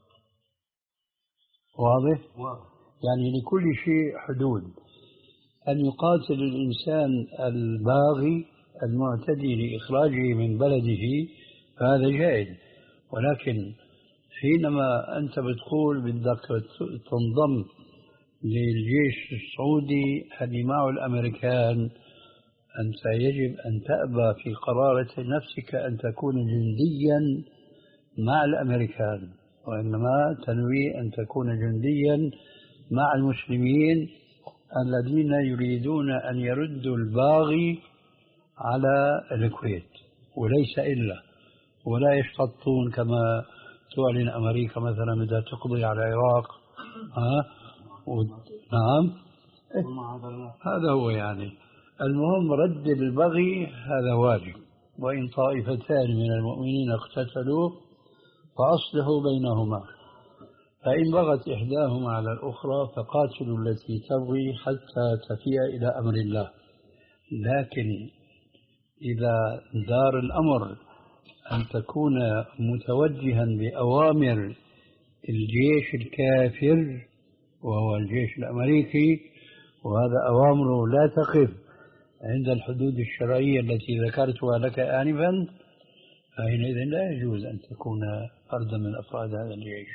واضح؟ يعني لكل شيء حدود. أن يقاتل الإنسان الباغي المعتدي لإخراجه من بلده فهذا جائز، ولكن حينما أنت بتقول بدك تنضم للجيش السعودي اللي معه الأمريكان، أنت يجب أن تأبى في قرارة نفسك أن تكون جنديا مع الأمريكان، وإنما تنوي أن تكون جنديا مع المسلمين الذين يريدون أن يردوا الباغي على الكويت، وليس إلا، ولا يشتطون كما تعلن أمريكا مثلا بدها تقضي على العراق. ها؟ و... نعم، هذا هو. يعني المهم رد البغي هذا واجب. وإن طائفتان من المؤمنين اقتتلوا فأصلحوا بينهما، فإن بغت إحداهما على الأخرى فقاتلوا التي تبغي حتى تفيء إلى أمر الله. لكن إذا دار الأمر أن تكون متوجها بأوامر الجيش الكافر وهو الجيش الأمريكي، وهذا أوامره لا تقف عند الحدود الشرعية التي ذكرتها لك آنفا، فحينئذ لا يجوز أن تكون فردا من أفراد هذا الجيش.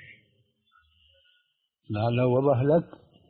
لعله وضح لك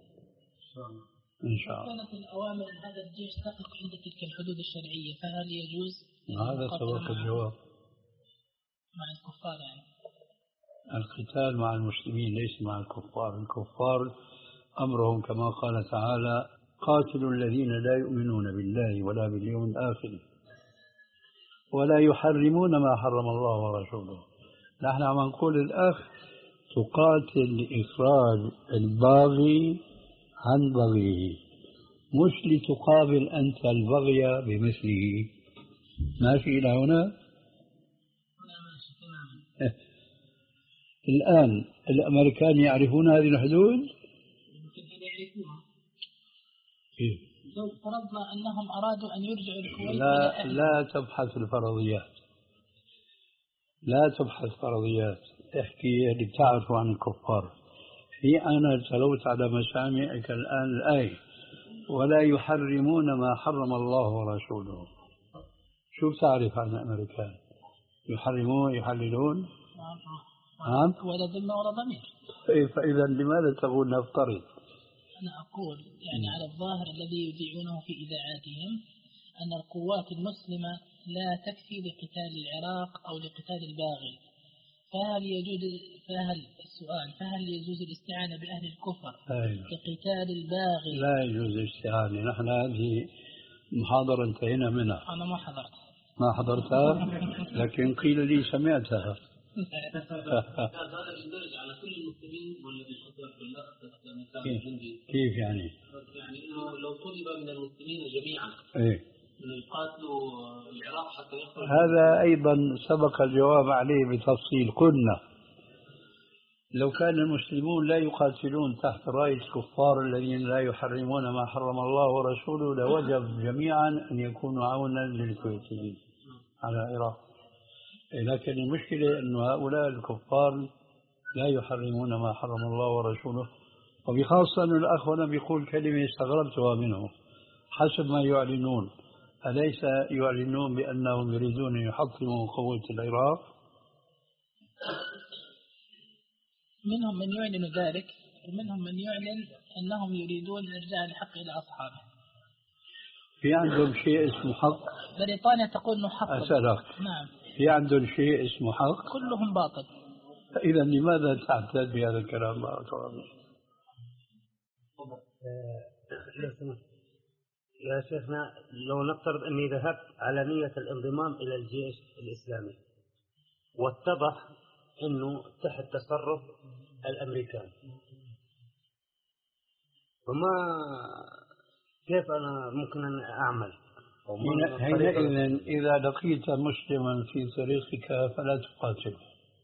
إن شاء الله. كانت الأوامر هذا الجيش تقف عند تلك الحدود الشرعية، فهل يجوز؟ هذا سبق الجواب. مع الكفار يعني القتال مع المسلمين ليس مع الكفار. الكفار أمرهم كما قال تعالى: قاتلوا الذين لا يؤمنون بالله ولا باليوم الآخر ولا يحرمون ما حرم الله ورسوله. نحن عم نقول الأخ تقاتل لإخراج الباغي عن بغيه، مش لتقابل أنت البغي بمثله. ماشي إلى هنا؟ الآن الأمريكان يعرفون هذه الحدود؟ يمكن أن يعرفوها. إيه؟ لو فرضنا أنهم أرادوا أن يرجعوا الكويت، لا لا تبحث الفرضيات، لا تبحث فرضيات، احكي اللي بتعرفه عن الكفار. في أنا تلوت على مسامعك الآن الآية: ولا يحرمون ما حرم الله ورسوله. شو بتعرف عن الأمريكان؟ يحرمون يحللون؟ نعم. ولا ذمة ولا ضمير. فإذا لماذا تقول نفترض؟ أنا أقول يعني على الظاهر الذي يذيعونه في إذاعاتهم أن القوات المسلمة لا تكفي لقتال العراق أو لقتال الباغي، فهل يجوز فهل السؤال فهل يجوز الاستعانة بأهل الكفر أيوة. لقتال الباغي؟ لا يجوز الاستعانة. نحن هذه محاضرة انتهينا منها. أنا ما حضرت. ما حضرتها؟ لكن قيل لي سمعتها. هذا يندرج على كل المسلمين ولا بيخطر في الأخذ؟ كيف يعني؟ يعني إنه لو طلب من المسلمين جميعا إيه؟ إنه يقاتلوا العراق حتى يخرج. هذا أيضا سبق الجواب عليه بتفصيل. قلنا لو كان المسلمون لا يقاتلون تحت راية الكفار الذين لا يحرمون ما حرم الله ورسوله لوجب جميعا أن يكونوا عونا للكويتيين على العراق. لكن المشكلة أن هؤلاء الكفار لا يحرمون ما حرم الله ورسوله، وبخاصة أن الأخ هنا بيقول كلمة استغربتها منه: حسب ما يعلنون. أليس يعلنون بأنهم يريدون أن يحطموا قوة العراق؟ منهم من يعلن ذلك، ومنهم من يعلن أنهم يريدون إرجاع الحق إلى أصحابه. في عندهم شيء اسمه حق؟ بريطانيا تقول أنه حق. أسألك. نعم. في عندهم شيء اسمه حق؟ كلهم باطل. إذا لماذا تعتد بهذا الكلام بارك الله فيك؟ يا شيخنا، لو نفترض أني ذهبت على نية الانضمام إلى الجيش الإسلامي واتضح أنه تحت تصرف الأمريكان، فما كيف أنا ممكن أن أعمل؟ حينئذ إذا لقيت مسلما في طريقك فلا تقاتله.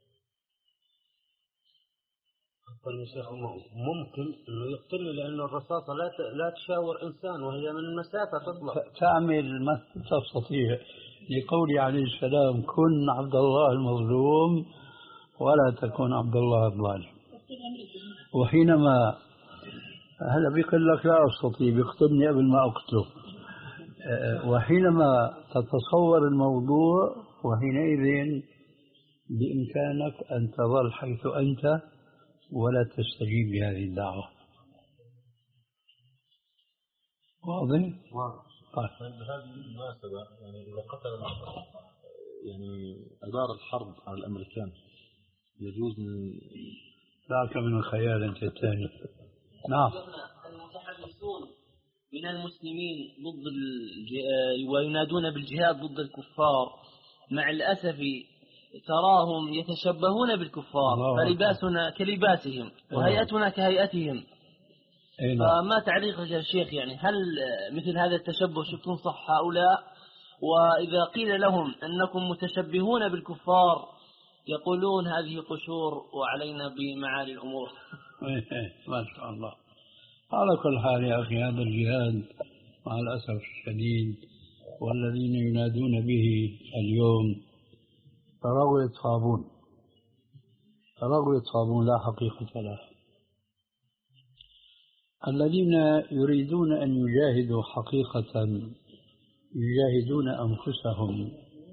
ممكن انه يقتله لانه الرصاصه لا لا تشاور انسان وهي من مسافه تطلع. تعمل ما تستطيع لقول عليه السلام: كن عبد الله المظلوم ولا تكن عبد الله الظالم. وحينما هلا بيقول لك لا استطيع بيقتلني قبل ما اقتله، وحينما تتصور الموضوع وحينئذ بامكانك ان تظل حيث انت ولا تستجيب لهذه الدعوة. واضح؟ واضح. طيب بهذه المناسبة يعني إذا قتل يعني أدار الحرب على الأمريكان يجوز من ذاك من الخيال أنت الثاني. نعم. المتحدثون من المسلمين ضد الج... وينادون بالجهاد ضد الكفار مع الأسف تراهم يتشبهون بالكفار، فلباسنا كلباسهم وهيئتنا كهيئتهم. فما تعليقك يا شيخ؟ يعني هل مثل هذا التشبه شفتم صح هؤلاء؟ وإذا قيل لهم أنكم متشبهون بالكفار يقولون هذه قشور وعلينا بمعالي الأمور. ما شاء الله. على كل حال يا أخي هذا الجهاد مع الأسف الشديد والذين ينادون به اليوم تراغية صابون، تراغية صابون لا حقيقة له. الذين يريدون أن يجاهدوا حقيقة يجاهدون أنفسهم،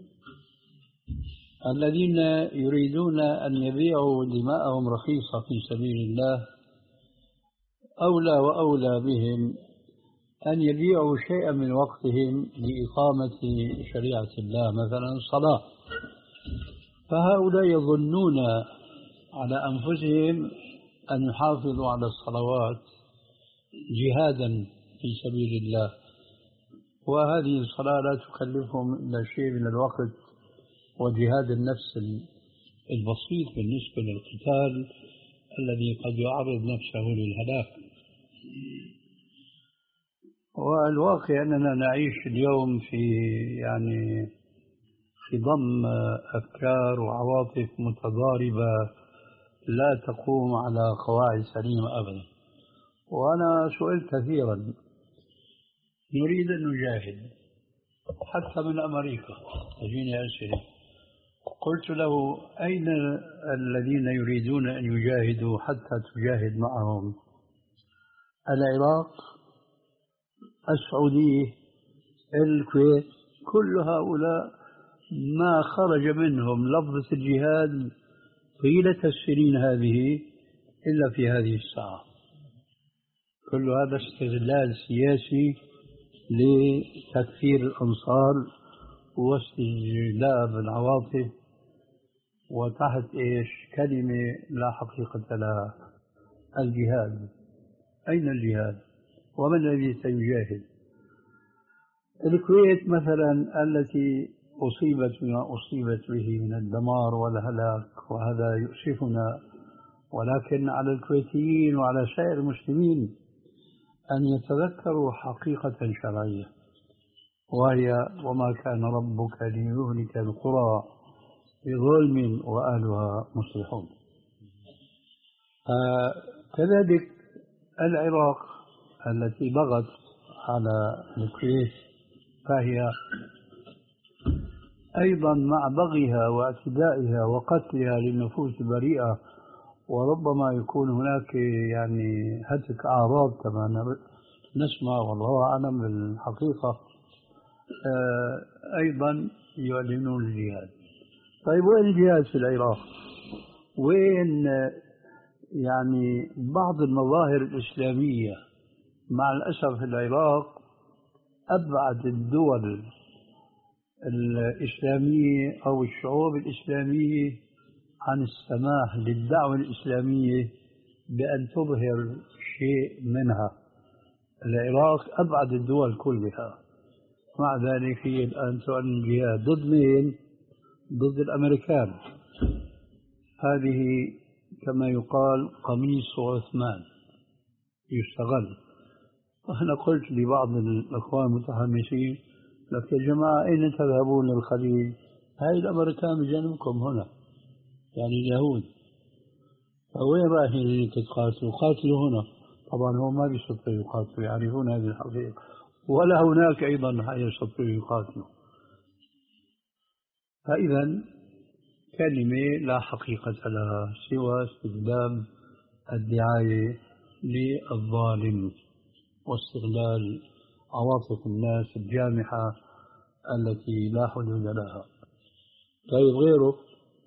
الذين يريدون أن يبيعوا دماءهم رخيصة في سبيل الله أولى وأولى بهم أن يبيعوا شيئا من وقتهم لإقامة شريعة الله، مثلا الصلاة. فهؤلاء يظنون على أنفسهم أن يحافظوا على الصلوات جهادا في سبيل الله، وهذه الصلاة لا تكلفهم إلا شيء من الوقت وجهاد النفس البسيط بالنسبة للقتال الذي قد يعرض نفسه للهلاك. والواقع أننا نعيش اليوم في يعني في ضم أفكار وعواطف متضاربة لا تقوم على قواعد سليمة أبدا. وأنا سئلت كثيرا، نريد أن نجاهد حتى من أمريكا تجيني أسئلة، قلت له أين الذين يريدون أن يجاهدوا حتى تجاهد معهم؟ العراق، السعودية، الكويت، كل هؤلاء ما خرج منهم لفظة الجهاد طيلة السنين هذه إلا في هذه الساعة. كل هذا استغلال سياسي لتكفير الأنصار واستجلاب العواطف وتحت إيش كلمة لا حقيقة لها. الجهاد، أين الجهاد؟ ومن الذي سيجاهد؟ الكويت مثلا التي أصيبت بما أصيبت به من الدمار والهلاك، وهذا يؤسفنا، ولكن على الكويتيين وعلى سائر المسلمين أن يتذكروا حقيقة شرعية، وهي وما كان ربك ليهلك القرى بظلم وأهلها مصلحون. آه كذلك العراق التي بغت على الكويت فهي أيضا مع بغيها واعتدائها وقتلها للنفوس البريئة، وربما يكون هناك يعني هتك أعراض كما نسمع والله أعلم بالحقيقة، أيضا يعلنون الجهاد. طيب وين الجهاد في العراق؟ وين يعني بعض المظاهر الإسلامية؟ مع الأسف العراق أبعد الدول الإسلامية أو الشعوب الإسلامية عن السماح للدعوة الإسلامية بأن تظهر شيء منها. العراق أبعد الدول كلها، مع ذلك هي الآن تعلن الجهاد ضد مين؟ ضد الأمريكان. هذه كما يقال قميص عثمان يستغل. أنا قلت لبعض الأخوان المتحمسين لك يا جماعة أين تذهبون للخليج؟ هاي الأمريكان بجانبكم هنا، يعني اليهود، فوين رايحين تقاتلوا؟ قاتلوا هنا. طبعا هو ما بيستطيعوا يقاتلوا، يعرفون هذه الحقيقة، ولا هناك أيضا يستطيعوا يقاتلوا. فإذا كلمة لا حقيقة لها سوى استخدام الدعاية للظالم واستغلال عواطف الناس الجامحة التي لا حدود لها. طيب غيره؟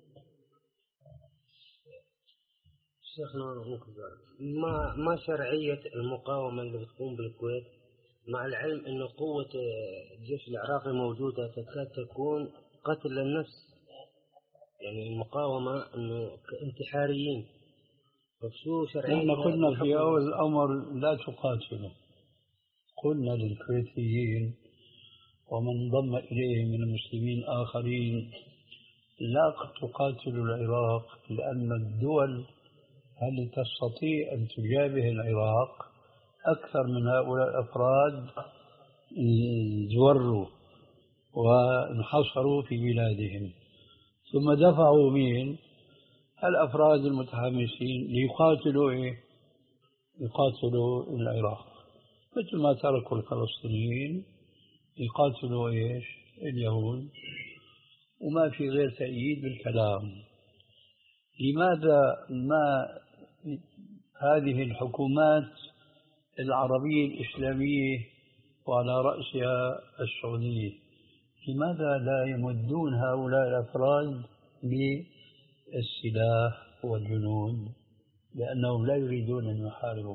شيخنا ما ما شرعية المقاومة اللي بتقوم بالكويت، مع العلم أن قوة الجيش العراقي موجودة تكاد تكون قتل للنفس، يعني المقاومة أنه انتحاريين، فشو شرعية؟ نحن قلنا في أول الأمر لا تقاتلوا، قلنا للكويتيين ومن انضم إليهم من المسلمين آخرين لا تقاتلوا العراق، لأن الدول التي تستطيع أن تجابه العراق أكثر من هؤلاء الأفراد زوروا وانحصروا في بلادهم، ثم دفعوا مين؟ الأفراد المتحمسين ليقاتلوا إيه؟ يقاتلوا العراق، مثل ما تركوا الفلسطينيين يقاتلوا إيش؟ اليهود، وما في غير تأييد بالكلام. لماذا ما هذه الحكومات العربية الإسلامية وعلى رأسها السعودية لماذا لا يمدون هؤلاء الأفراد بالسلاح والجنود؟ لأنهم لا يريدون أن يحاربوا.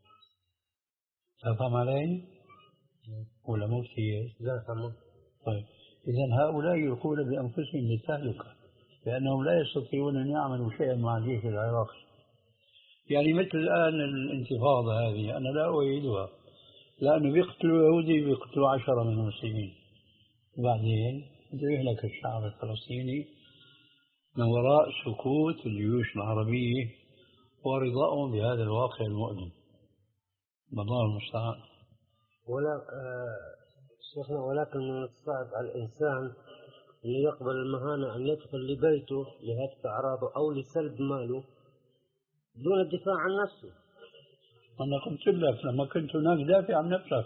تفهم علي؟ ولا مو كثير؟ لا تمام. طيب إذا هؤلاء يلقون بأنفسهم للتهلكة لأنهم لا يستطيعون أن يعملوا شيئا مع الجيش العراقي. يعني مثل الآن الانتفاضة هذه أنا لا أؤيدها، لأنه بيقتلوا يهودي بيقتلوا عشرة من المسلمين، وبعدين بده يهلك الشعب الفلسطيني من وراء سكوت الجيوش العربية ورضاهم بهذا الواقع المؤلم. الله المستعان. ولا آه شيخنا، ولكن من الصعب على الإنسان أن يقبل المهانة أن يدخل لبيته لهتك أعراضه أو لسلب ماله دون الدفاع عن نفسه. أنا قلت لك لما كنت هناك دافع عن نفسك،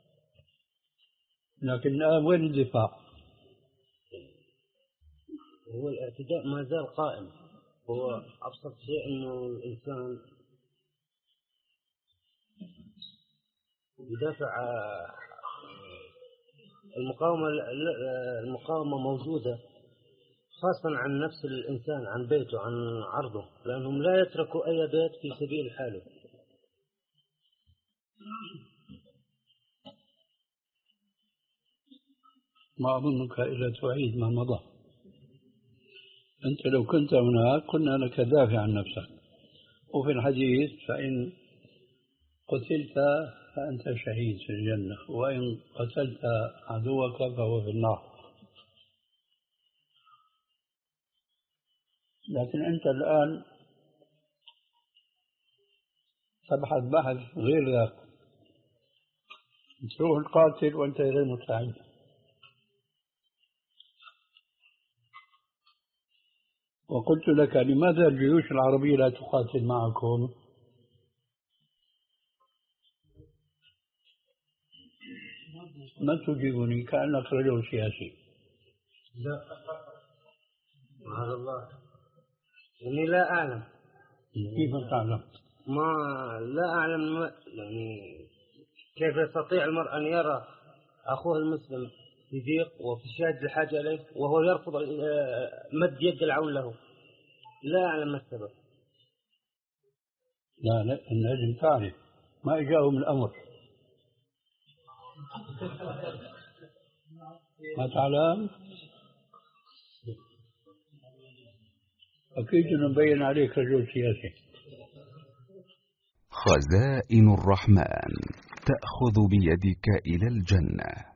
لكن الآن وين الدفاع؟ هو الاعتداء ما زال قائم. هو أبسط شيء أنه الإنسان يدافع. المقاومة المقاومة موجودة خاصة عن نفس الإنسان، عن بيته، عن عرضه، لأنهم لا يتركوا أي بيت في سبيل حاله. ما أظنك إلا تعيد ما مضى. أنت لو كنت هناك قلنا لك دافع عن نفسك، وفي الحديث فإن قتلت فأنت شهيد في الجنة، وإن قتلت عدوك فهو في النار. لكن أنت الآن تبحث بحث غير ذاك، تروح القاتل وأنت غير مستعد. وقلت لك لماذا الجيوش العربية لا تقاتل معكم؟ ما تجيبني كأنك رجل سياسي. لا معاذ الله، يعني لا أعلم. كيف تعلم؟ ما لا أعلم ما يعني كيف يستطيع المرء أن يرى أخوه المسلم في ضيق وفي شاد الحاجة إليه وهو يرفض مد يد العون له؟ لا أعلم ما السبب. لا لا لازم تعرف ما إجاهم الأمر. ما تعلم؟ أكيد نبين عليك رجل سياسي. خزائن الرحمن تأخذ بيدك إلى الجنة.